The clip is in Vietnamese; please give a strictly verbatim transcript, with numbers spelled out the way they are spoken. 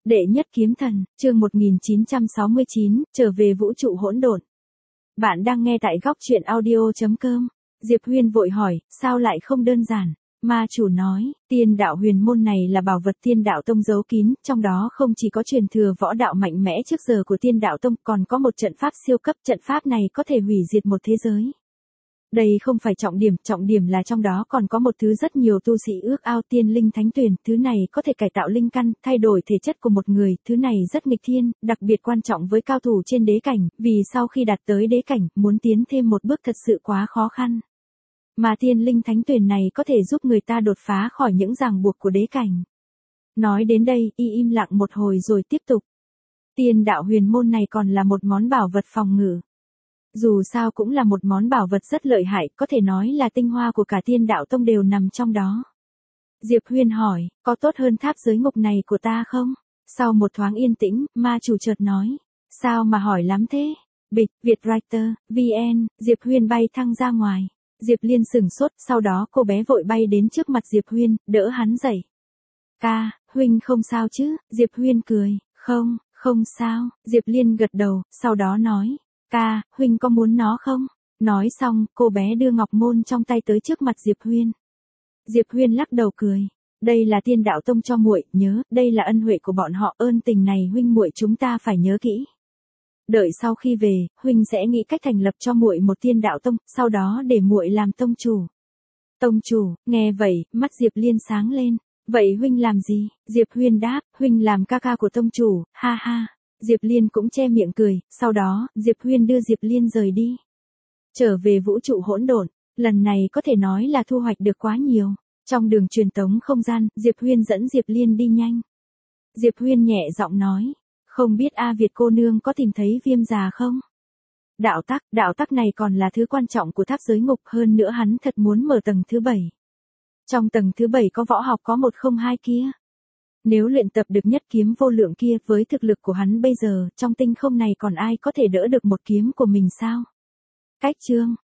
Đệ nhất kiếm thần, chương một nghìn chín trăm sáu mươi chín, trở về vũ trụ hỗn độn. Bạn đang nghe tại góc truyện audio chấm com. Diệp Huyên vội hỏi, sao lại không đơn giản? Ma chủ nói, tiên đạo huyền môn này là bảo vật tiên đạo tông giấu kín, trong đó không chỉ có truyền thừa võ đạo mạnh mẽ trước giờ của tiên đạo tông, còn có một trận pháp siêu cấp, trận pháp này có thể hủy diệt một thế giới. Đây không phải trọng điểm, trọng điểm là trong đó còn có một thứ rất nhiều tu sĩ ước ao, tiên linh thánh tuyển, thứ này có thể cải tạo linh căn, thay đổi thể chất của một người, thứ này rất nghịch thiên, đặc biệt quan trọng với cao thủ trên đế cảnh, vì sau khi đạt tới đế cảnh, muốn tiến thêm một bước thật sự quá khó khăn. Mà tiên linh thánh tuyển này có thể giúp người ta đột phá khỏi những ràng buộc của đế cảnh. Nói đến đây, y im lặng một hồi rồi tiếp tục. Tiên đạo huyền môn này còn là một món bảo vật phòng ngự. Dù sao cũng là một món bảo vật rất lợi hại, có thể nói là tinh hoa của cả tiên đạo tông đều nằm trong đó. Diệp Huyên hỏi, có tốt hơn tháp giới ngục này của ta không? Sau một thoáng yên tĩnh, ma chủ chợt nói, sao mà hỏi lắm thế? Bịch, Vietwriter, vê en, Diệp Huyên bay thăng ra ngoài. Diệp Liên sửng sốt, sau đó cô bé vội bay đến trước mặt Diệp Huyên, đỡ hắn dậy. Ca, Huynh không sao chứ? Diệp Huyên cười, không, không sao. Diệp Liên gật đầu, sau đó nói, ca, Huynh có muốn nó không? Nói xong, cô bé đưa ngọc môn trong tay tới trước mặt Diệp Huyên. Diệp Huyên lắc đầu cười, đây là tiên đạo tông cho muội, nhớ, đây là ân huệ của bọn họ, ơn tình này huynh muội chúng ta phải nhớ kỹ. Đợi sau khi về, huynh sẽ nghĩ cách thành lập cho muội một tiên đạo tông, sau đó để muội làm tông chủ. Tông chủ, nghe vậy, mắt Diệp Liên sáng lên. Vậy huynh làm gì? Diệp Huyên đáp, huynh làm ca ca của tông chủ, ha ha. Diệp Liên cũng che miệng cười, sau đó, Diệp Huyên đưa Diệp Liên rời đi. Trở về vũ trụ hỗn độn, lần này có thể nói là thu hoạch được quá nhiều. Trong đường truyền tống không gian, Diệp Huyên dẫn Diệp Liên đi nhanh. Diệp Huyên nhẹ giọng nói, không biết A Việt cô nương có tìm thấy viêm già không? Đạo tắc, đạo tắc này còn là thứ quan trọng của tháp giới ngục, hơn nữa hắn thật muốn mở tầng thứ bảy. Trong tầng thứ bảy có võ học có một không hai kia. Nếu luyện tập được nhất kiếm vô lượng kia, với thực lực của hắn bây giờ, trong tinh không này còn ai có thể đỡ được một kiếm của mình sao? Cách chương